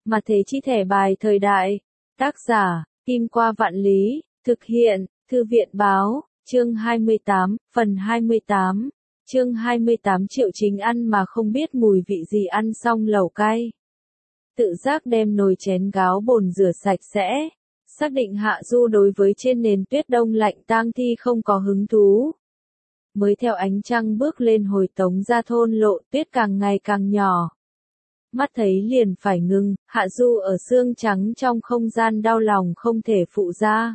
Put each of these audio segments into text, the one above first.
Mà thế chi thẻ bài thời đại. Tác giả, Kim Qua Vạn Lý, thực hiện, Thư viện báo, chương 28, phần 28. Chương 28 Triệu Chính ăn mà không biết mùi vị gì ăn xong lẩu cay. Tự giác đem nồi chén gáo bồn rửa sạch sẽ. Xác định Hạ Du đối với trên nền tuyết đông lạnh tang thi không có hứng thú. Mới theo ánh trăng bước lên hồi Tống ra thôn lộ, tuyết càng ngày càng nhỏ. Mắt thấy liền phải ngừng, Hạ Du ở xương trắng trong không gian đau lòng không thể phụ ra.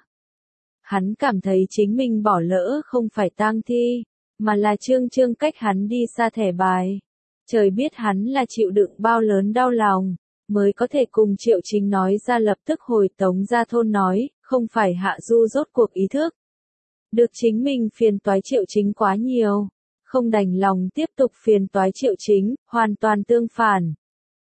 Hắn cảm thấy chính mình bỏ lỡ không phải tang thi, mà là Trương cách hắn đi xa thẻ bài. Trời biết hắn là chịu đựng bao lớn đau lòng, mới có thể cùng Triệu Chính nói ra lập tức hồi Tống ra thôn nói, không phải Hạ Du rốt cuộc ý thức. Được chính mình phiền toái Triệu Chính quá nhiều, không đành lòng tiếp tục phiền toái Triệu Chính, hoàn toàn tương phản.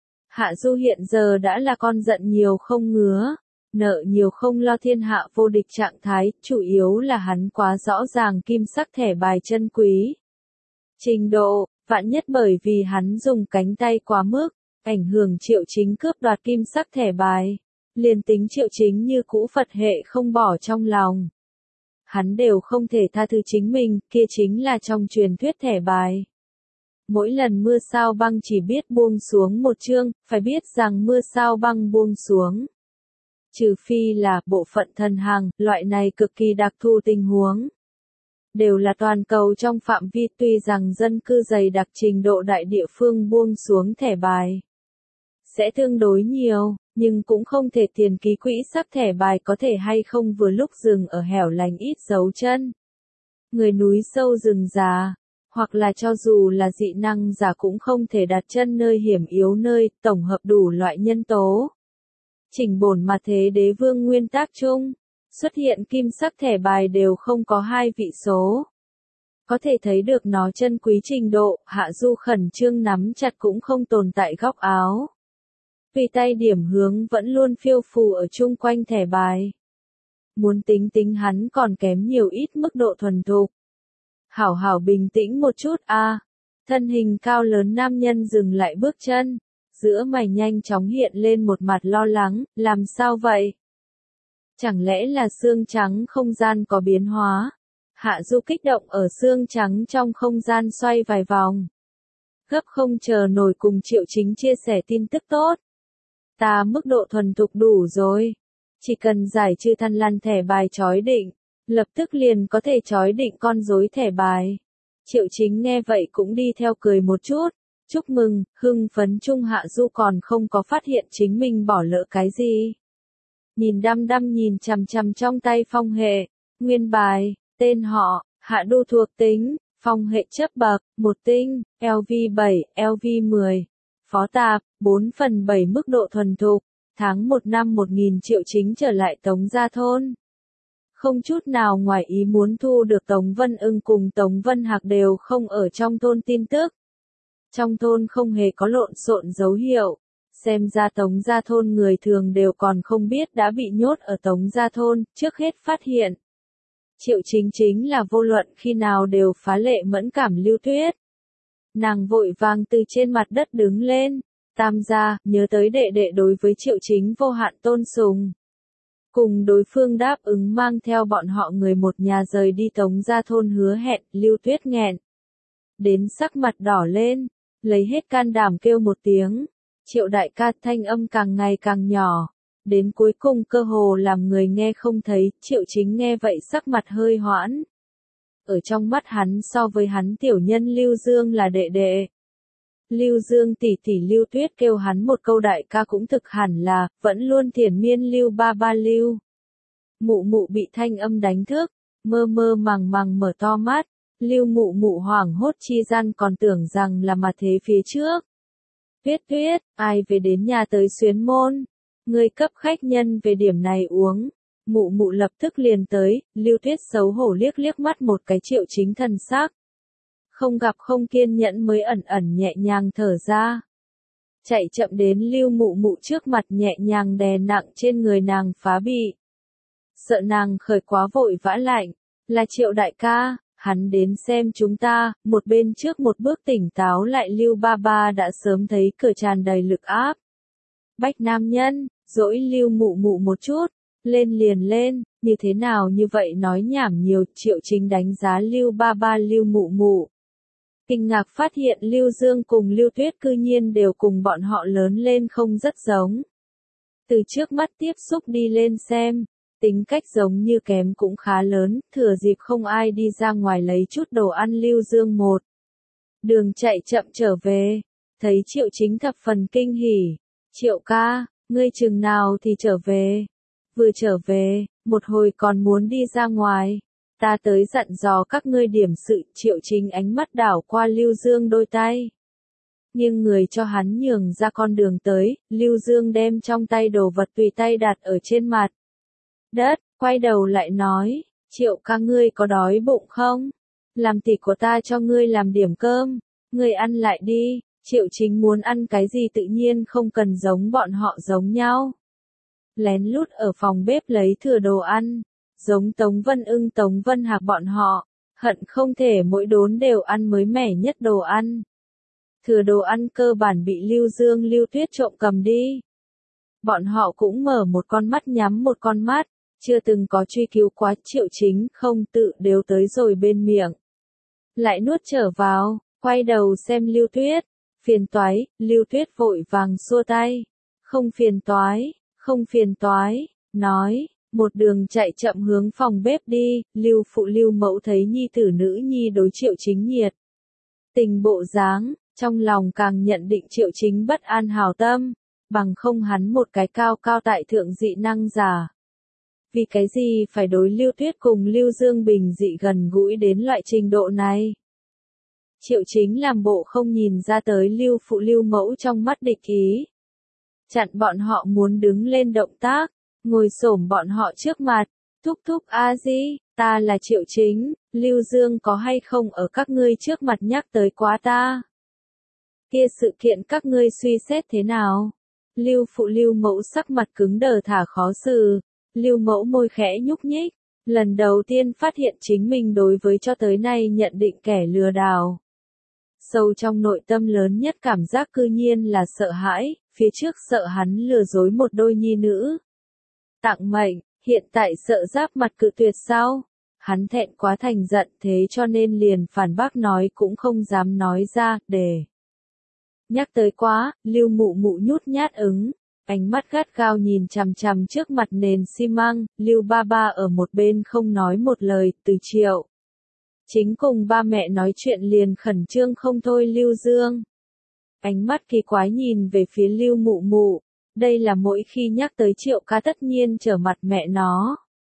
Hạ Du hiện giờ đã là con giận nhiều không ngứa, nợ nhiều không lo thiên hạ vô địch trạng thái, chủ yếu là hắn quá rõ ràng kim sắc thẻ bài chân quý. Trình độ, vạn nhất bởi vì hắn dùng cánh tay quá mức, ảnh hưởng Triệu Chính cướp đoạt kim sắc thẻ bài, liền tính Triệu Chính như cũ Phật hệ không bỏ trong lòng. Hắn đều không thể tha thứ chính mình, kia chính là trong truyền thuyết thẻ bài. Mỗi lần mưa sao băng chỉ biết buông xuống một chương, phải biết rằng mưa sao băng buông xuống. Trừ phi là bộ phận thần hàng, loại này cực kỳ đặc thù tình huống. Đều là toàn cầu trong phạm vi tuy rằng dân cư dày đặc trình độ đại địa phương buông xuống thẻ bài. Sẽ tương đối nhiều, nhưng cũng không thể tiền ký quỹ sắc thẻ bài có thể hay không vừa lúc dừng ở hẻo lánh ít dấu chân. Người núi sâu rừng già, hoặc là cho dù là dị năng giả cũng không thể đặt chân nơi hiểm yếu nơi, tổng hợp đủ loại nhân tố. Chỉnh bổn mà thế đế vương nguyên tắc chung, xuất hiện kim sắc thẻ bài đều không có hai vị số. Có thể thấy được nó chân quý trình độ, Hạ Du khẩn trương nắm chặt cũng không tồn tại góc áo. Vì tay điểm hướng vẫn luôn phiêu phù ở chung quanh thẻ bài. Muốn tính hắn còn kém nhiều ít mức độ thuần thục. Hảo bình tĩnh một chút a. Thân hình cao lớn nam nhân dừng lại bước chân, giữa mày nhanh chóng hiện lên một mặt lo lắng, làm sao vậy? Chẳng lẽ là xương trắng không gian có biến hóa? Hạ Du kích động ở xương trắng trong không gian xoay vài vòng. Gấp không chờ nổi cùng Triệu Chính chia sẻ tin tức tốt. Ta mức độ thuần thục đủ rồi. Chỉ cần giải trừ thằn lằn thẻ bài chói định, lập tức liền có thể chói định con rối thẻ bài. Triệu Chính nghe vậy cũng đi theo cười một chút. Chúc mừng, hưng phấn chung Hạ Du còn không có phát hiện chính mình bỏ lỡ cái gì. Nhìn đăm nhìn chằm trong tay phong hệ, nguyên bài, tên họ, Hạ Du thuộc tính, phong hệ chấp bậc, 1 tinh, LV7, LV10. Phó tạp, 4/7 mức độ thuần thục, tháng 1 năm 1000 Triệu Chính trở lại Tống gia thôn. Không chút nào ngoài ý muốn thu được Tống Vân Ưng cùng Tống Vân Hạc đều không ở trong thôn tin tức. Trong thôn không hề có lộn xộn dấu hiệu, xem ra Tống gia thôn người thường đều còn không biết đã bị nhốt ở Tống gia thôn, trước hết phát hiện. Triệu Chính chính là vô luận khi nào đều phá lệ mẫn cảm Lưu Tuyết. Nàng vội vàng từ trên mặt đất đứng lên, Tam gia, nhớ tới đệ đệ đối với Triệu Chính vô hạn tôn sùng. Cùng đối phương đáp ứng mang theo bọn họ người một nhà rời đi Tống gia thôn hứa hẹn, Lưu Tuyết nghẹn. Đến sắc mặt đỏ lên, lấy hết can đảm kêu một tiếng. Triệu đại ca thanh âm càng ngày càng nhỏ. Đến cuối cùng cơ hồ làm người nghe không thấy, Triệu Chính nghe vậy sắc mặt hơi hoãn. Ở trong mắt hắn so với hắn tiểu nhân Lưu Dương là đệ đệ. Lưu Dương tỷ tỷ Lưu Tuyết kêu hắn một câu đại ca cũng thực hẳn là, vẫn luôn thiền miên Lưu ba ba Lưu. Mụ mụ bị thanh âm đánh thức, mơ màng mở to mắt, Lưu mụ mụ hoảng hốt chi gian còn tưởng rằng là mà thế phía trước. Tuyết, ai về đến nhà tới xuyến môn, người cấp khách nhân về điểm này uống. Mụ mụ lập tức liền tới, Lưu Tuyết xấu hổ liếc mắt một cái Triệu Chính thần sắc. Không gặp không kiên nhẫn mới ẩn nhẹ nhàng thở ra. Chạy chậm đến Lưu mụ mụ trước mặt nhẹ nhàng đè nặng trên người nàng phá bị. Sợ nàng khởi quá vội vã lạnh, là Triệu đại ca, hắn đến xem chúng ta, một bên trước một bước tỉnh táo lại Lưu ba ba đã sớm thấy cửa tràn đầy lực áp. Bách nam nhân, dỗi Lưu Mụ Mụ một chút, lên liền lên, như thế nào như vậy nói nhảm nhiều, Triệu Chính đánh giá Lưu ba ba Lưu Mụ Mụ. Kinh ngạc phát hiện Lưu Dương cùng Lưu Tuyết cư nhiên đều cùng bọn họ lớn lên không rất giống. Từ trước mắt tiếp xúc đi lên xem, tính cách giống như kém cũng khá lớn, thừa dịp không ai đi ra ngoài lấy chút đồ ăn Lưu Dương một đường chạy chậm trở về, thấy Triệu Chính thập phần kinh hỉ. Triệu ca, ngươi chừng nào thì trở về? Vừa trở về, một hồi còn muốn đi ra ngoài. Ta tới dặn dò các ngươi điểm sự. Triệu Chính ánh mắt đảo qua Lưu Dương đôi tay. Nhưng người cho hắn nhường ra con đường tới, Lưu Dương đem trong tay đồ vật tùy tay đặt ở trên mặt đất, quay đầu lại nói, Triệu ca ngươi có đói bụng không? Làm tỷ của ta cho ngươi làm điểm cơm, ngươi ăn lại đi. Triệu Chính muốn ăn cái gì tự nhiên không cần giống bọn họ giống nhau. Lén lút ở phòng bếp lấy thừa đồ ăn, giống Tống Vân Ưng Tống Vân Hạc bọn họ, hận không thể mỗi đốn đều ăn mới mẻ nhất đồ ăn. Thừa đồ ăn cơ bản bị Lưu Dương Lưu Tuyết trộm cầm đi. Bọn họ cũng mở một con mắt nhắm một con mắt, chưa từng có truy cứu quá. Triệu Chính không tự đều tới rồi bên miệng. Lại nuốt trở vào, quay đầu xem Lưu Tuyết. Phiền toái, Lưu Tuyết vội vàng xua tay. Không phiền toái, không phiền toái, nói, một đường chạy chậm hướng phòng bếp đi. Lưu phụ Lưu mẫu thấy nhi tử nữ nhi đối Triệu Chính nhiệt tình bộ dáng, trong lòng càng nhận định Triệu Chính bất an hảo tâm, bằng không hắn một cái cao cao tại thượng dị năng giả. Vì cái gì phải đối Lưu Tuyết cùng Lưu Dương bình dị gần gũi đến loại trình độ này? Triệu Chính làm bộ không nhìn ra tới Lưu phụ Lưu mẫu trong mắt địch ý. Chặn bọn họ muốn đứng lên động tác, ngồi xổm bọn họ trước mặt, thúc thúc a di, ta là Triệu Chính, Lưu Dương có hay không ở các ngươi trước mặt nhắc tới quá ta? Kia sự kiện các ngươi suy xét thế nào? Lưu phụ Lưu mẫu sắc mặt cứng đờ thả khó xử, Lưu mẫu môi khẽ nhúc nhích, lần đầu tiên phát hiện chính mình đối với cho tới nay nhận định kẻ lừa đảo. Sâu trong nội tâm lớn nhất cảm giác cư nhiên là sợ hãi, phía trước sợ hắn lừa dối một đôi nhi nữ. Tặng mệnh, hiện tại sợ giáp mặt cự tuyệt sao? Hắn thẹn quá thành giận thế cho nên liền phản bác nói cũng không dám nói ra, để. Nhắc tới quá, Lưu Mụ Mụ nhút nhát ứng, ánh mắt gắt gao nhìn chằm chằm trước mặt nền xi măng, Lưu ba ba ở một bên không nói một lời, từ Triệu Chính cùng ba mẹ nói chuyện liền khẩn trương không thôi. Lưu Dương ánh mắt kỳ quái nhìn về phía Lưu Mụ Mụ, đây là mỗi khi nhắc tới Triệu ca tất nhiên trở mặt mẹ nó.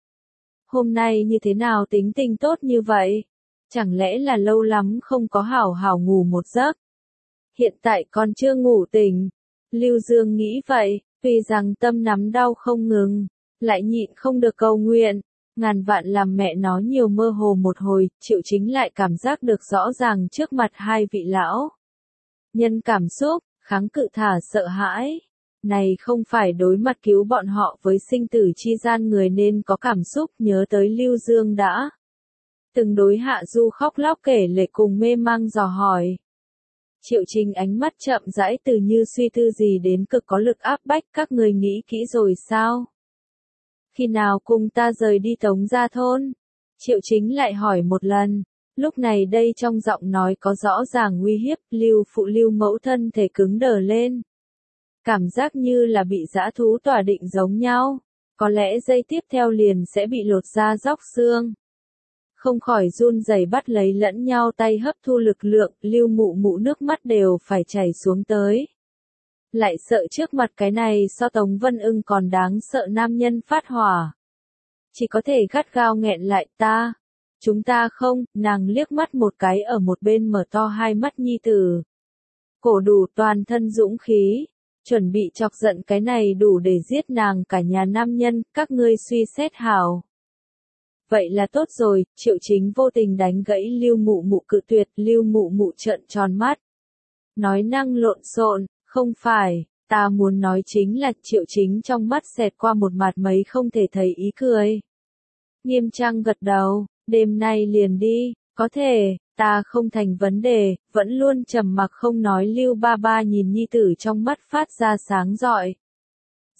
Hôm nay như thế nào tính tình tốt như vậy? Chẳng lẽ là lâu lắm không có hảo hảo ngủ một giấc? Hiện tại còn chưa ngủ tỉnh. Lưu Dương nghĩ vậy, tuy rằng tâm nắm đau không ngừng, lại nhịn không được cầu nguyện. Ngàn vạn làm mẹ nó nhiều mơ hồ một hồi, Triệu Chính lại cảm giác được rõ ràng trước mặt hai vị lão nhân cảm xúc, kháng cự thả sợ hãi. Này không phải đối mặt cứu bọn họ với sinh tử chi gian người nên có cảm xúc. Nhớ tới Lưu Dương đã từng đối Hạ Du khóc lóc kể lể cùng mê mang dò hỏi. Triệu Chính ánh mắt chậm rãi từ như suy tư gì đến cực có lực áp bách. Các người nghĩ kỹ rồi sao? Khi nào cùng ta rời đi Tống Gia thôn? Triệu Chính lại hỏi một lần. Lúc này đây trong giọng nói có rõ ràng uy hiếp. Lưu phụ Lưu mẫu thân thể cứng đờ lên. Cảm giác như là bị dã thú tỏa định giống nhau. Có lẽ giây tiếp theo liền sẽ bị lột da róc xương. Không khỏi run rẩy bắt lấy lẫn nhau tay hấp thu lực lượng. Lưu Mụ Mụ nước mắt đều phải chảy xuống tới. Lại sợ trước mặt cái này so Tống Vân Ưng còn đáng sợ nam nhân phát hỏa. Chỉ có thể gắt gao nghẹn lại ta. Chúng ta không, nàng liếc mắt một cái ở một bên mở to hai mắt nhi tử. Cổ đủ toàn thân dũng khí. Chuẩn bị chọc giận cái này đủ để giết nàng cả nhà nam nhân, các ngươi suy xét hảo. Vậy là tốt rồi, Triệu Chính vô tình đánh gãy Lưu Mụ Mụ cự tuyệt. Lưu Mụ Mụ trợn tròn mắt. Nói năng lộn xộn, không phải, ta muốn nói chính là. Triệu Chính trong mắt xẹt qua một mặt mấy không thể thấy ý cười. Nghiêm trang gật đầu, đêm nay liền đi, có thể, ta không thành vấn đề, vẫn luôn trầm mặc không nói. Lưu ba ba nhìn nhi tử trong mắt phát ra sáng rọi.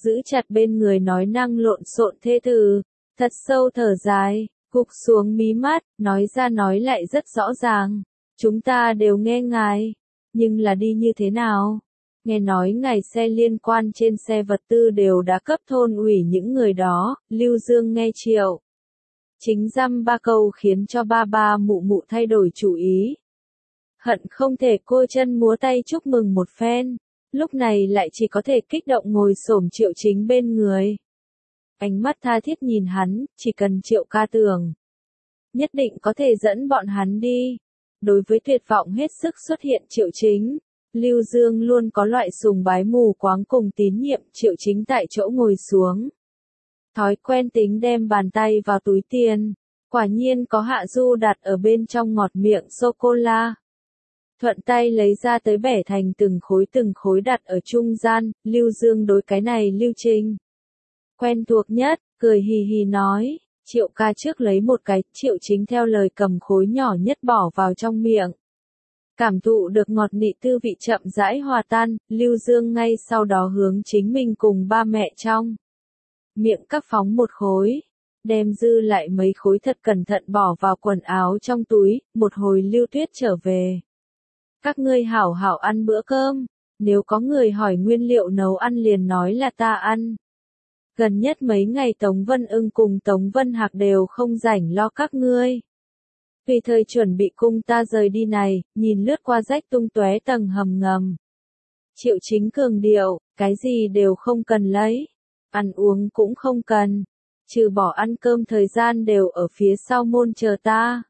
giữ chặt bên người nói năng lộn xộn thê từ, thật sâu thở dài, gục xuống mí mắt, nói ra nói lại rất rõ ràng. Chúng ta đều nghe ngài, nhưng là đi như thế nào? Nghe nói ngài xe liên quan trên xe vật tư đều đã cấp thôn ủy những người đó, Lưu Dương nghe Triệu Chính dăm ba câu khiến cho ba ba mụ mụ thay đổi chủ ý. Hận không thể cô chân múa tay chúc mừng một phen, lúc này lại chỉ có thể kích động ngồi xổm Triệu Chính bên người. Ánh mắt tha thiết nhìn hắn, chỉ cần Triệu ca tưởng. Nhất định có thể dẫn bọn hắn đi. Đối với tuyệt vọng hết sức xuất hiện Triệu Chính, Lưu Dương luôn có loại sùng bái mù quáng cùng tín nhiệm. Triệu Chính tại chỗ ngồi xuống. Thói quen tính đem bàn tay vào túi tiền. Quả nhiên có Hạ Du đặt ở bên trong ngọt miệng sô-cô-la. Thuận tay lấy ra tới bẻ thành từng khối đặt ở trung gian. Lưu Dương đối cái này Lưu Trình quen thuộc nhất, cười hì hì nói. Triệu ca trước lấy một cái, Triệu Chính theo lời cầm khối nhỏ nhất bỏ vào trong miệng. Cảm thụ được ngọt nị tư vị chậm rãi hòa tan, Lưu Dương ngay sau đó hướng chính mình cùng ba mẹ trong miệng các phóng một khối, đem dư lại mấy khối thật cẩn thận bỏ vào quần áo trong túi. Một hồi Lưu Tuyết trở về. Các ngươi hảo hảo ăn bữa cơm, nếu có người hỏi nguyên liệu nấu ăn liền nói là ta ăn. Gần nhất mấy ngày Tống Vân Ưng cùng Tống Vân Hạc đều không rảnh lo các ngươi. Tùy thời chuẩn bị cung ta rời đi này, nhìn lướt qua rách tung tóe tầng hầm ngầm. Triệu Chính cường điệu, cái gì đều không cần lấy, ăn uống cũng không cần, trừ bỏ ăn cơm thời gian đều ở phía sau môn chờ ta.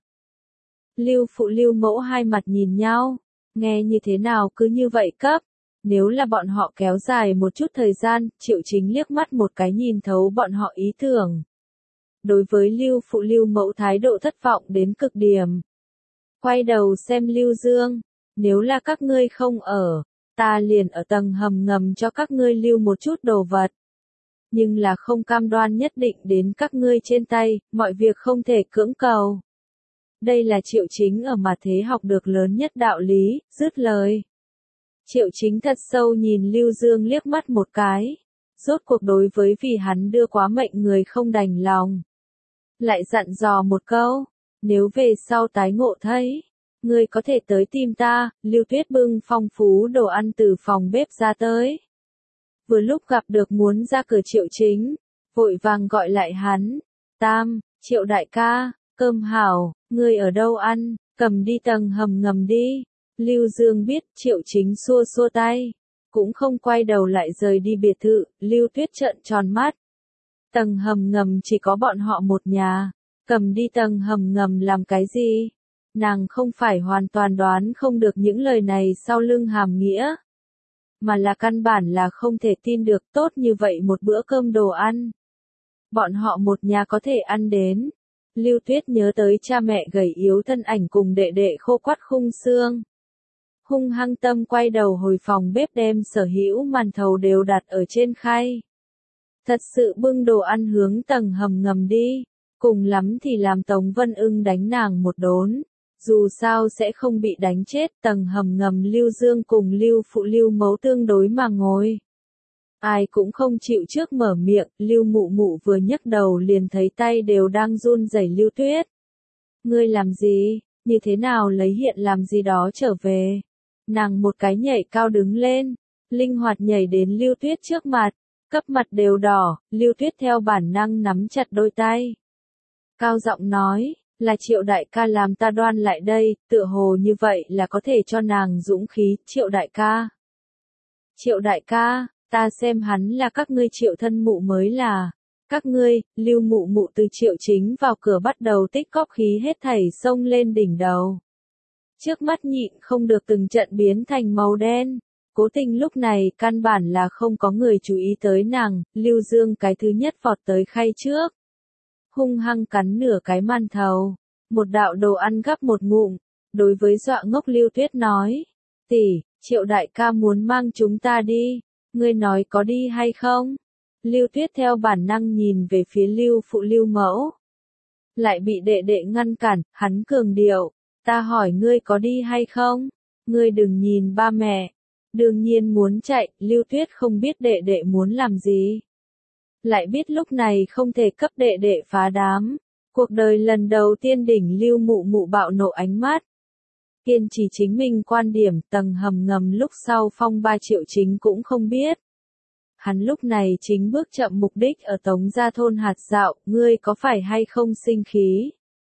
Lưu phụ Lưu mẫu hai mặt nhìn nhau, nghe như thế nào cứ như vậy cấp. Nếu là bọn họ kéo dài một chút thời gian, Triệu Chính liếc mắt một cái nhìn thấu bọn họ ý tưởng. Đối với Lưu phụ Lưu mẫu thái độ thất vọng đến cực điểm. Quay đầu xem Lưu Dương, nếu là các ngươi không ở, ta liền ở tầng hầm ngầm cho các ngươi lưu một chút đồ vật. Nhưng là không cam đoan nhất định đến các ngươi trên tay, mọi việc không thể cưỡng cầu. Đây là Triệu Chính ở mặt thế học được lớn nhất đạo lý, dứt lời. Triệu Chính thật sâu nhìn Lưu Dương liếc mắt một cái. Rốt cuộc đối với vì hắn đưa quá mệnh người không đành lòng. Lại dặn dò một câu, nếu về sau tái ngộ thấy, ngươi có thể tới tìm ta. Lưu Tuyết bưng phong phú đồ ăn từ phòng bếp ra tới. Vừa lúc gặp được muốn ra cửa Triệu Chính, vội vàng gọi lại hắn. Tam, Triệu đại ca, cơm hảo, ngươi ở đâu ăn, cầm đi tầng hầm ngầm đi. Lưu Dương biết, Triệu Chính xua xua tay, cũng không quay đầu lại rời đi biệt thự. Lưu Tuyết trợn tròn mắt. Tầng hầm ngầm chỉ có bọn họ một nhà, cầm đi tầng hầm ngầm làm cái gì? Nàng không phải hoàn toàn đoán không được những lời này sau lưng hàm nghĩa, mà là căn bản là không thể tin được tốt như vậy một bữa cơm đồ ăn. Bọn họ một nhà có thể ăn đến. Lưu Tuyết nhớ tới cha mẹ gầy yếu thân ảnh cùng đệ đệ khô quắt khung xương. Hung hăng tâm quay đầu hồi phòng bếp đem sở hữu màn thầu đều đặt ở trên khay. Thật sự bưng đồ ăn hướng tầng hầm ngầm đi, cùng lắm thì làm Tống Vân Ưng đánh nàng một đốn. Dù sao sẽ không bị đánh chết. Tầng hầm ngầm Lưu Dương cùng Lưu phụ Lưu mẫu tương đối mà ngồi. Ai cũng không chịu trước mở miệng. Lưu mụ mụ vừa nhấc đầu liền thấy tay đều đang run rẩy. Lưu Tuyết, ngươi làm gì, như thế nào lấy hiện làm gì đó trở về. Nàng một cái nhảy cao đứng lên, linh hoạt nhảy đến Lưu Tuyết trước mặt, cấp mặt đều đỏ. Lưu Tuyết theo bản năng nắm chặt đôi tay, cao giọng nói, là Triệu đại ca làm ta đoan lại đây. Tựa hồ như vậy là có thể cho nàng dũng khí. Triệu đại ca, Triệu đại ca, ta xem hắn là các ngươi Triệu thân mụ mới là. Các ngươi. Lưu mụ mụ từ Triệu Chính vào cửa bắt đầu tích cóp khí hết thảy xông lên đỉnh đầu. Trước mắt nhịn không được từng trận biến thành màu đen. Cố Tình lúc này căn bản là không có người chú ý tới nàng. Lưu Dương cái thứ nhất vọt tới khay trước, hung hăng cắn nửa cái màn thầu, một đạo đồ ăn gắp một ngụm. Đối với dọa ngốc Lưu Tuyết nói, tỷ, Triệu đại ca muốn mang chúng ta đi, ngươi nói có đi hay không? Lưu Tuyết theo bản năng nhìn về phía Lưu phụ Lưu mẫu, lại bị đệ đệ ngăn cản. Hắn cường điệu, ta hỏi ngươi có đi hay không? Ngươi đừng nhìn ba mẹ, Đương nhiên muốn chạy, Lưu Tuyết không biết đệ đệ muốn làm gì. Lại biết lúc này không thể cấp đệ đệ phá đám. Cuộc đời lần đầu tiên đỉnh Lưu Mụ Mụ bạo nộ ánh mắt. Kiên trì chính mình quan điểm, tầng hầm ngầm lúc sau phong ba Triệu Chính cũng không biết. Hắn lúc này chính bước chậm mục đích ở Tống Gia thôn hạt dạo, ngươi có phải hay không sinh khí?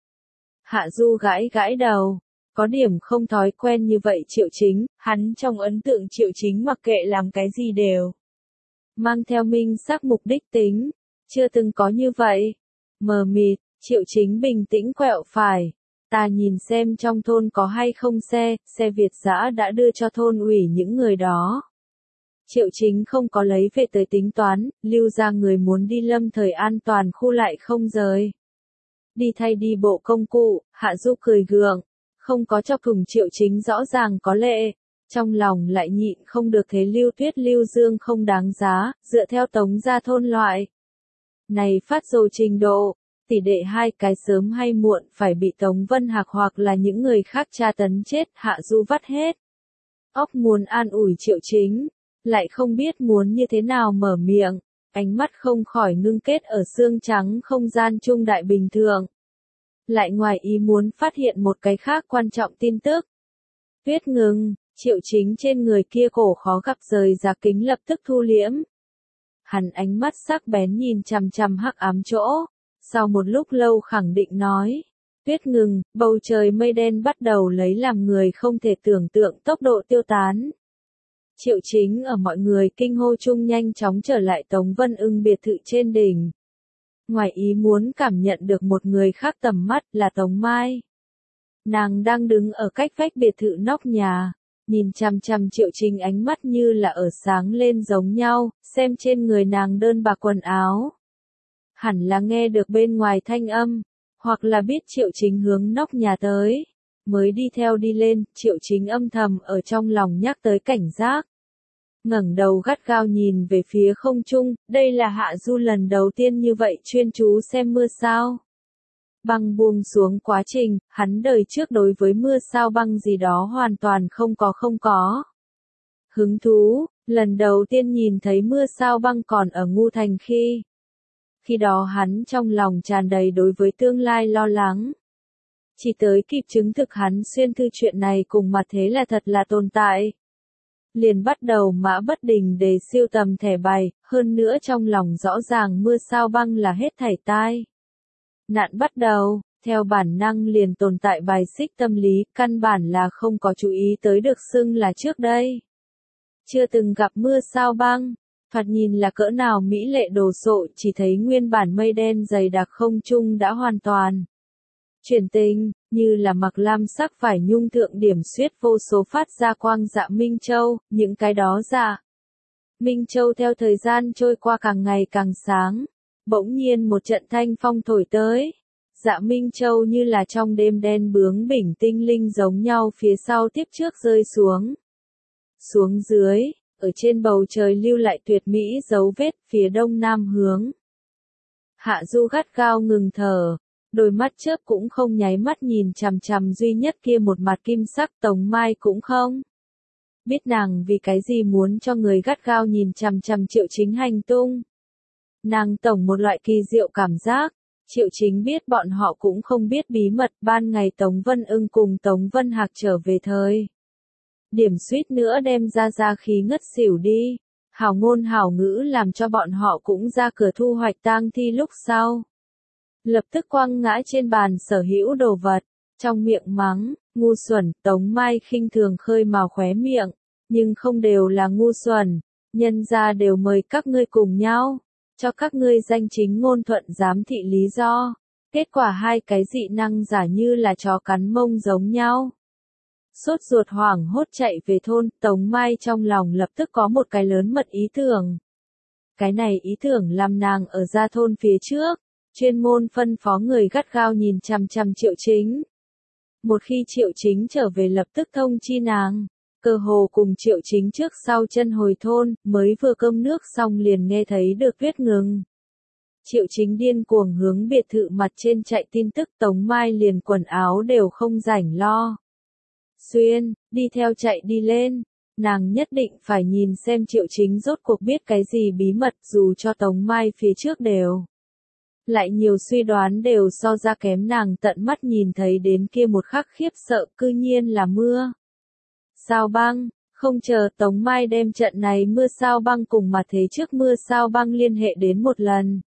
Hạ Du gãi gãi đầu, có điểm không thói quen như vậy Triệu Chính, hắn trong ấn tượng Triệu Chính mặc kệ làm cái gì đều mang theo minh xác mục đích tính, chưa từng có như vậy. Mờ mịt, Triệu Chính bình tĩnh quẹo phải. Ta nhìn xem trong thôn có hay không xe Việt dã đã đưa cho thôn ủy những người đó. Triệu Chính không có lấy về tới tính toán, Lưu ra người muốn đi lâm thời an toàn khu lại không rời. Đi thay đi bộ công cụ, Hạ Du cười gượng, không có cho cùng Triệu Chính rõ ràng có lệ. Trong lòng lại nhịn không được thế Lưu Tuyết Lưu Dương không đáng giá, dựa theo Tống Gia thôn loại. Này phát dồ trình độ, tỷ đệ hai cái sớm hay muộn phải bị Tống Vân Hạc hoặc là những người khác tra tấn chết, Hạ Du vắt hết. Óc muốn an ủi Triệu Chính, lại không biết muốn như thế nào mở miệng, ánh mắt không khỏi ngưng kết ở xương trắng không gian trung đại bình thường. Lại ngoài ý muốn phát hiện một cái khác quan trọng tin tức. Tuyết ngừng, Triệu Chính trên người kia cổ khó gặp rời ra kính lập tức thu liễm. Hắn ánh mắt sắc bén nhìn chằm chằm hắc ám chỗ, sau một lúc lâu khẳng định nói. Tuyết ngừng, bầu trời mây đen bắt đầu lấy làm người không thể tưởng tượng tốc độ tiêu tán. Triệu Chính ở mọi người kinh hô chung nhanh chóng trở lại Tống Vân Ưng biệt thự trên đỉnh. Ngoài ý muốn cảm nhận được một người khác tầm mắt là Tống Mai. Nàng đang đứng ở cách vách biệt thự nóc nhà, nhìn chằm chằm Triệu Chính ánh mắt như là ở sáng lên giống nhau, xem trên người nàng đơn bạc quần áo. Hẳn là nghe được bên ngoài thanh âm, hoặc là biết Triệu Chính hướng nóc nhà tới, mới đi theo đi lên, Triệu Chính âm thầm ở trong lòng nhắc tới cảnh giác. Ngẩng đầu gắt gao nhìn về phía không trung, đây là Hạ Du lần đầu tiên như vậy chuyên chú xem mưa sao. Băng buông xuống quá trình, hắn đời trước đối với mưa sao băng gì đó hoàn toàn không có. Hứng thú, lần đầu tiên nhìn thấy mưa sao băng còn ở Ngu Thành khi đó hắn trong lòng tràn đầy đối với tương lai lo lắng. Chỉ tới kịp chứng thực hắn xuyên thư chuyện này cùng mặt thế là thật là tồn tại. Liền bắt đầu mã bất đình để siêu tầm thẻ bài, hơn nữa trong lòng rõ ràng mưa sao băng là hết thảy tai. Nạn bắt đầu, theo bản năng liền tồn tại bài xích tâm lý, căn bản là không có chú ý tới được xưng là trước đây. Chưa từng gặp mưa sao băng, thoạt nhìn là cỡ nào mỹ lệ đồ sộ, chỉ thấy nguyên bản mây đen dày đặc không trung đã hoàn toàn chuyển tình, như là mặc lam sắc vải nhung thượng điểm xuyết vô số phát ra quang dạ Minh Châu, những cái đó dạ. Minh Châu theo thời gian trôi qua càng ngày càng sáng, bỗng nhiên một trận thanh phong thổi tới. Dạ Minh Châu như là trong đêm đen bướng bỉnh tinh linh giống nhau phía sau tiếp trước rơi xuống. Xuống dưới, ở trên bầu trời lưu lại tuyệt mỹ dấu vết phía đông nam hướng. Hạ Du gắt gao ngừng thở. Đôi mắt chớp cũng không nháy mắt nhìn chằm chằm duy nhất kia một mặt kim sắc, Tống Mai cũng không biết nàng vì cái gì muốn cho người gắt gao nhìn chằm chằm Triệu Chính hành tung. Nàng tổng một loại kỳ diệu cảm giác, Triệu Chính biết bọn họ cũng không biết bí mật, ban ngày Tống Vân Ưng cùng Tống Vân Hạc trở về thời. Điểm suýt nữa đem ra khí ngất xỉu đi, hảo ngôn hảo ngữ làm cho bọn họ cũng ra cửa thu hoạch tang thi lúc sau. Lập tức quăng ngã trên bàn sở hữu đồ vật, trong miệng mắng, ngu xuẩn, Tống Mai khinh thường khơi mào khóe miệng, nhưng không đều là ngu xuẩn, nhân ra đều mời các ngươi cùng nhau, cho các ngươi danh chính ngôn thuận giám thị lý do, kết quả hai cái dị năng giả như là chó cắn mông giống nhau. Sốt ruột hoảng hốt chạy về thôn, Tống Mai trong lòng lập tức có một cái lớn mật ý tưởng. Cái này ý tưởng làm nàng ở ra thôn phía trước. Chuyên môn phân phó người gắt gao nhìn chằm chằm Triệu Chính. Một khi Triệu Chính trở về lập tức thông chi nàng, cơ hồ cùng Triệu Chính trước sau chân hồi thôn, mới vừa cơm nước xong liền nghe thấy được Tuyết ngừng. Triệu Chính điên cuồng hướng biệt thự mặt trên chạy tin tức, Tống Mai liền quần áo đều không rảnh lo. Xuyên, đi theo chạy đi lên, Nàng nhất định phải nhìn xem Triệu Chính rốt cuộc biết cái gì bí mật, dù cho Tống Mai phía trước đều. Lại nhiều suy đoán đều so ra kém, nàng tận mắt nhìn thấy đến kia một khắc khiếp sợ, cư nhiên là mưa sao băng. Không chờ Tống Mai đem trận này mưa sao băng cùng mà thế trước mưa sao băng liên hệ đến một lần.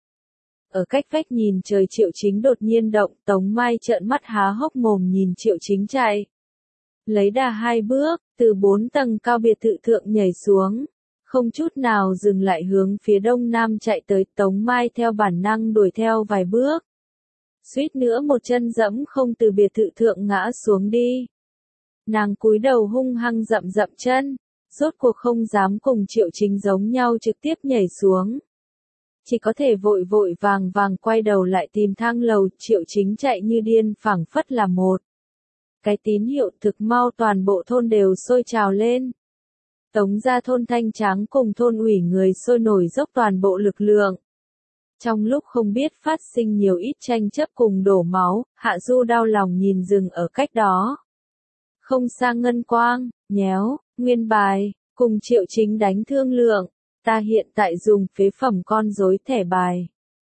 Ở cách vách nhìn trời Triệu Chính đột nhiên động, Tống Mai trợn mắt há hốc mồm nhìn Triệu Chính chạy. Lấy đà 2 bước, từ 4 tầng cao biệt thự thượng nhảy xuống. Không chút nào dừng lại hướng phía đông nam chạy tới, Tống Mai theo bản năng đuổi theo vài bước. Suýt nữa một chân dẫm không từ biệt thự thượng ngã xuống đi. Nàng cúi đầu hung hăng dậm dậm chân, rốt cuộc không dám cùng Triệu Chính giống nhau trực tiếp nhảy xuống. Chỉ có thể vội vội vàng vàng quay đầu lại tìm thang lầu, Triệu Chính chạy như điên phảng phất là một cái tín hiệu, thực mau toàn bộ thôn đều sôi trào lên. Tống gia thôn thanh tráng cùng thôn ủy người sôi nổi dốc toàn bộ lực lượng. Trong lúc không biết phát sinh nhiều ít tranh chấp cùng đổ máu, Hạ Du đau lòng nhìn rừng ở cách đó. Không xa ngân quang, nhéo, nguyên bài, cùng Triệu Chính đánh thương lượng, ta hiện tại dùng phế phẩm con rối thẻ bài.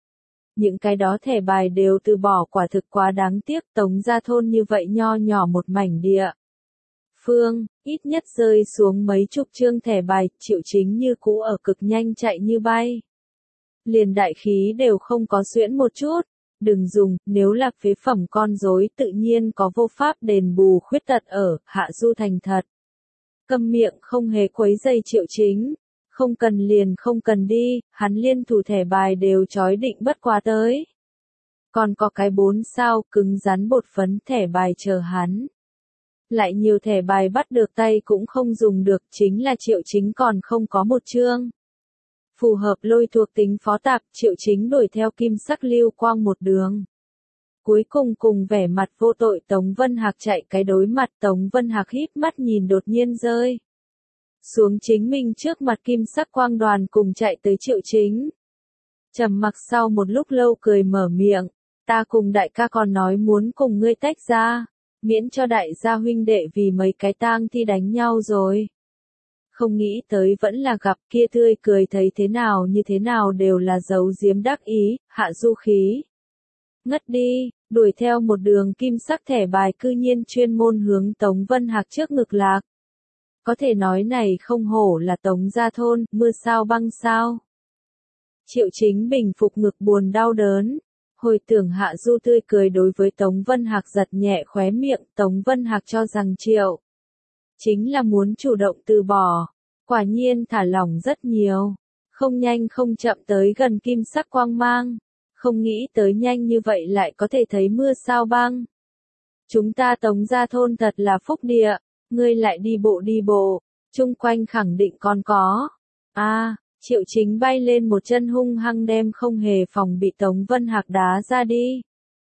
Những cái đó thẻ bài đều từ bỏ, quả thực quá đáng tiếc, Tống gia thôn như vậy nho nhỏ một mảnh địa phương, ít nhất rơi xuống mấy chục chương thẻ bài, Triệu Chính như cũ ở cực nhanh chạy như bay. Liền đại khí đều không có xuyễn một chút, đừng dùng, nếu là phế phẩm con rối tự nhiên có vô pháp đền bù khuyết tật ở, Hạ Du thành thật. Câm miệng không hề quấy dây Triệu Chính, không cần liền không cần đi, hắn liên thủ thẻ bài đều chói định bất quá tới. Còn có cái 4 sao, cứng rắn bột phấn thẻ bài chờ hắn. Lại nhiều thẻ bài bắt được tay cũng không dùng được, chính là Triệu Chính còn không có một chương. Phù hợp lôi thuộc tính phó tạp, Triệu Chính đuổi theo kim sắc lưu quang một đường. Cuối cùng cùng vẻ mặt vô tội Tống Vân Hạc chạy cái đối mặt, Tống Vân Hạc híp mắt nhìn đột nhiên rơi xuống chính mình trước mặt kim sắc quang đoàn cùng chạy tới Triệu Chính. Trầm mặc sau một lúc lâu cười mở miệng, ta cùng đại ca còn nói muốn cùng ngươi tách ra, miễn cho đại gia huynh đệ vì mấy cái tang thi đánh nhau rồi. Không nghĩ tới vẫn là gặp, kia tươi cười thấy thế nào như thế nào đều là giấu giếm đắc ý, Hạ Du khí ngất đi, đuổi theo một đường kim sắc thẻ bài cư nhiên chuyên môn hướng Tống Vân Hạc trước ngực lạc. Có thể nói này không hổ là Tống gia thôn, mưa sao băng sao. Triệu Chính bình phục ngực buồn đau đớn. Hồi tưởng Hạ Du tươi cười đối với Tống Vân Hạc giật nhẹ khóe miệng, Tống Vân Hạc cho rằng Triệu Chính là muốn chủ động từ bỏ. Quả nhiên thả lỏng rất nhiều. Không nhanh không chậm tới gần kim sắc quang mang. Không nghĩ tới nhanh như vậy lại có thể thấy mưa sao băng. Chúng ta Tống gia thôn thật là phúc địa. Ngươi lại đi bộ, chung quanh khẳng định còn có. Triệu Chính bay lên một chân hung hăng đem không hề phòng bị Tống Vân Hạc đá ra đi.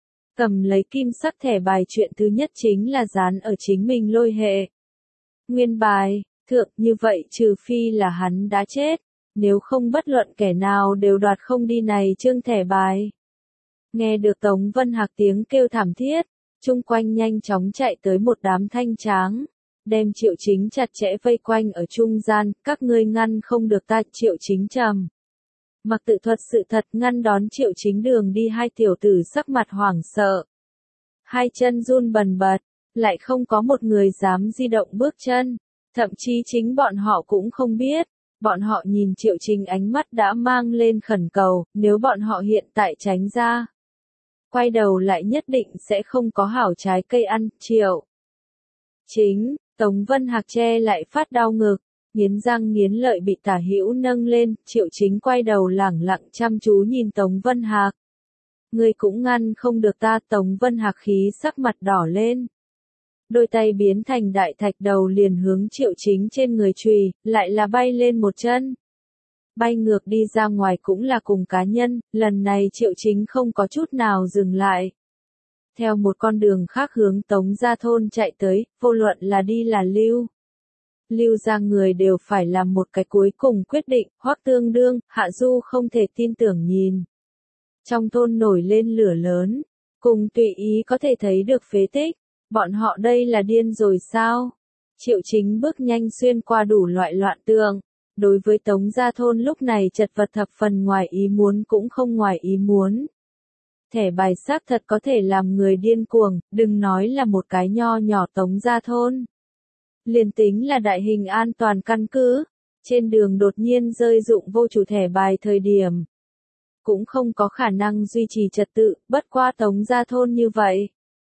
Cầm lấy kim sắc thẻ bài, chuyện thứ nhất chính là dán ở chính mình lôi hệ. Nguyên bài, thượng, như vậy trừ phi là hắn đã chết, nếu không bất luận kẻ nào đều đoạt không đi này chương thẻ bài. Nghe được Tống Vân Hạc tiếng kêu thảm thiết, chung quanh nhanh chóng chạy tới một đám thanh tráng. Đem Triệu Chính chặt chẽ vây quanh ở trung gian, các ngươi ngăn không được ta, Triệu Chính trầm. Mặc tự thuật sự thật ngăn đón Triệu Chính đường đi, hai tiểu tử sắc mặt hoảng sợ. Hai chân run bần bật, lại không có một người dám di động bước chân, thậm chí chính bọn họ cũng không biết. Bọn họ nhìn Triệu Chính ánh mắt đã mang lên khẩn cầu, nếu bọn họ hiện tại tránh ra. Quay đầu lại nhất định sẽ không có hảo trái cây ăn, Triệu Chính. Tống Vân Hạc che lại phát đau ngực, nghiến răng nghiến lợi bị tả hữu nâng lên, Triệu Chính quay đầu lẳng lặng chăm chú nhìn Tống Vân Hạc. Ngươi cũng ngăn không được ta, Tống Vân Hạc khí sắc mặt đỏ lên. Đôi tay biến thành đại thạch đầu liền hướng Triệu Chính trên người chùy, lại là bay lên một chân. Bay ngược đi ra ngoài cũng là cùng cá nhân, lần này Triệu Chính không có chút nào dừng lại. Theo một con đường khác hướng Tống gia thôn chạy tới, vô luận là đi là lưu ra người đều phải làm một cái cuối cùng quyết định, Hoắc Tương Đương, Hạ Du không thể tin tưởng nhìn. Trong thôn nổi lên lửa lớn, cùng tùy ý có thể thấy được phế tích, bọn họ đây là điên rồi sao? Triệu Chính bước nhanh xuyên qua đủ loại loạn tượng. Đối với Tống Gia Thôn lúc này chật vật thập phần ngoài ý muốn cũng không ngoài ý muốn. Thẻ bài xác thật có thể làm người điên cuồng, đừng nói là một cái nho nhỏ Tống Gia Thôn. Liền tính là đại hình an toàn căn cứ, trên đường đột nhiên rơi dụng vô chủ thẻ bài thời điểm. Cũng không có khả năng duy trì trật tự, bất qua Tống Gia Thôn như vậy.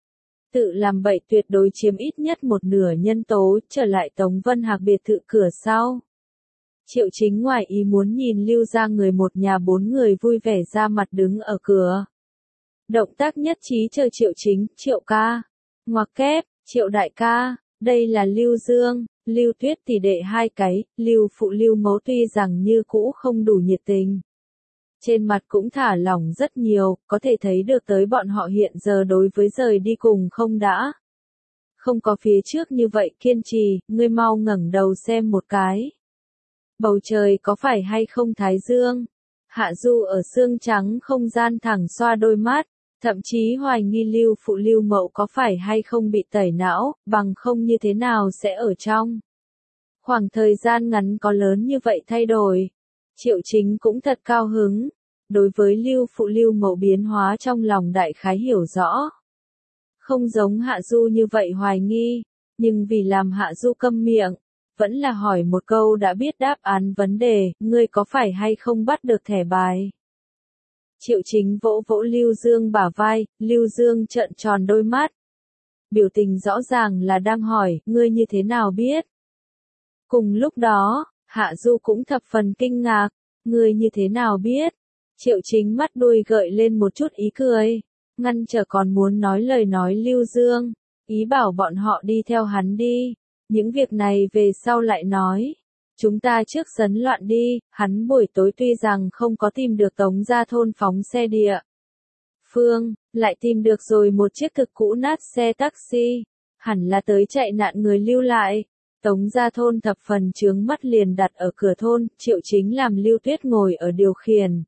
Tự làm bậy tuyệt đối chiếm ít nhất một nửa nhân tố, trở lại Tống Vân Hạc biệt thự cửa sau. Triệu Chính ngoài ý muốn nhìn Lưu ra người một nhà bốn người vui vẻ ra mặt đứng ở cửa. Động tác nhất trí chờ Triệu Chính, Triệu ca. Ngoặc kép, Triệu đại ca, đây là Lưu Dương, Lưu Tuyết tỷ đệ hai cái, Lưu phụ Lưu mẫu tuy rằng như cũ không đủ nhiệt tình. Trên mặt cũng thả lỏng rất nhiều, có thể thấy được tới bọn họ hiện giờ đối với rời đi cùng không đã. Không có phía trước như vậy kiên trì, ngươi mau ngẩng đầu xem một cái. Bầu trời có phải hay không thái dương? Hạ Du ở xương trắng không gian thẳng xoa đôi mắt, thậm chí hoài nghi Lưu phụ Lưu mẫu có phải hay không bị tẩy não, bằng không như thế nào sẽ ở trong. Khoảng thời gian ngắn có lớn như vậy thay đổi. Triệu Chính cũng thật cao hứng. Đối với Lưu phụ Lưu mẫu biến hóa trong lòng đại khái hiểu rõ. Không giống Hạ Du như vậy hoài nghi, nhưng vì làm Hạ Du câm miệng, vẫn là hỏi một câu đã biết đáp án vấn đề, ngươi có phải hay không bắt được thẻ bài. Triệu Chính vỗ vỗ Lưu Dương bả vai, Lưu Dương trợn tròn đôi mắt. Biểu tình rõ ràng là đang hỏi, ngươi như thế nào biết. Cùng lúc đó, Hạ Du cũng thập phần kinh ngạc, ngươi như thế nào biết. Triệu Chính mắt đuôi gợi lên một chút ý cười, ngăn trở còn muốn nói lời nói Lưu Dương, ý bảo bọn họ đi theo hắn đi, những việc này về sau lại nói. Chúng ta trước sấn loạn đi, hắn buổi tối tuy rằng không có tìm được Tống Gia Thôn phóng xe địa phương, lại tìm được rồi một chiếc thực cũ nát xe taxi, hẳn là tới chạy nạn người lưu lại. Tống Gia Thôn thập phần chướng mắt liền đặt ở cửa thôn, Triệu Chính làm Lưu Tuyết ngồi ở điều khiển.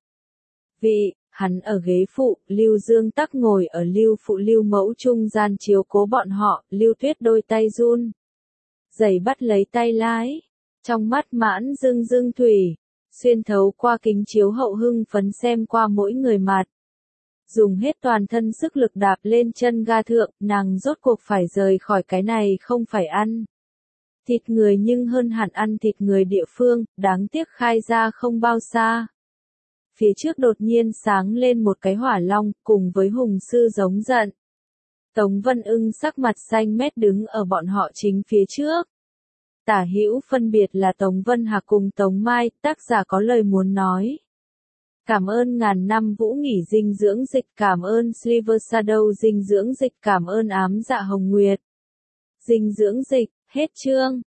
Hắn ở ghế phụ, Lưu Dương tắc ngồi ở Lưu phụ Lưu mẫu trung gian chiếu cố bọn họ, Lưu Tuyết đôi tay run. Giày bắt lấy tay lái, trong mắt mãn dưng dưng thủy, xuyên thấu qua kính chiếu hậu hưng phấn xem qua mỗi người mặt. Dùng hết toàn thân sức lực đạp lên chân ga thượng, nàng rốt cuộc phải rời khỏi cái này không phải ăn. Thịt người nhưng hơn hẳn ăn thịt người địa phương, đáng tiếc khai ra không bao xa. Phía trước đột nhiên sáng lên một cái hỏa long, cùng với hùng sư giống giận. Tống Vân Ưng sắc mặt xanh mét đứng ở bọn họ chính phía trước. Tả hữu phân biệt là Tống Vân Hạc cùng Tống Mai, tác giả có lời muốn nói. Cảm ơn ngàn năm vũ nghỉ dinh dưỡng dịch, cảm ơn Silver Shadow dinh dưỡng dịch, cảm ơn ám dạ hồng nguyệt. Dinh dưỡng dịch, hết chương.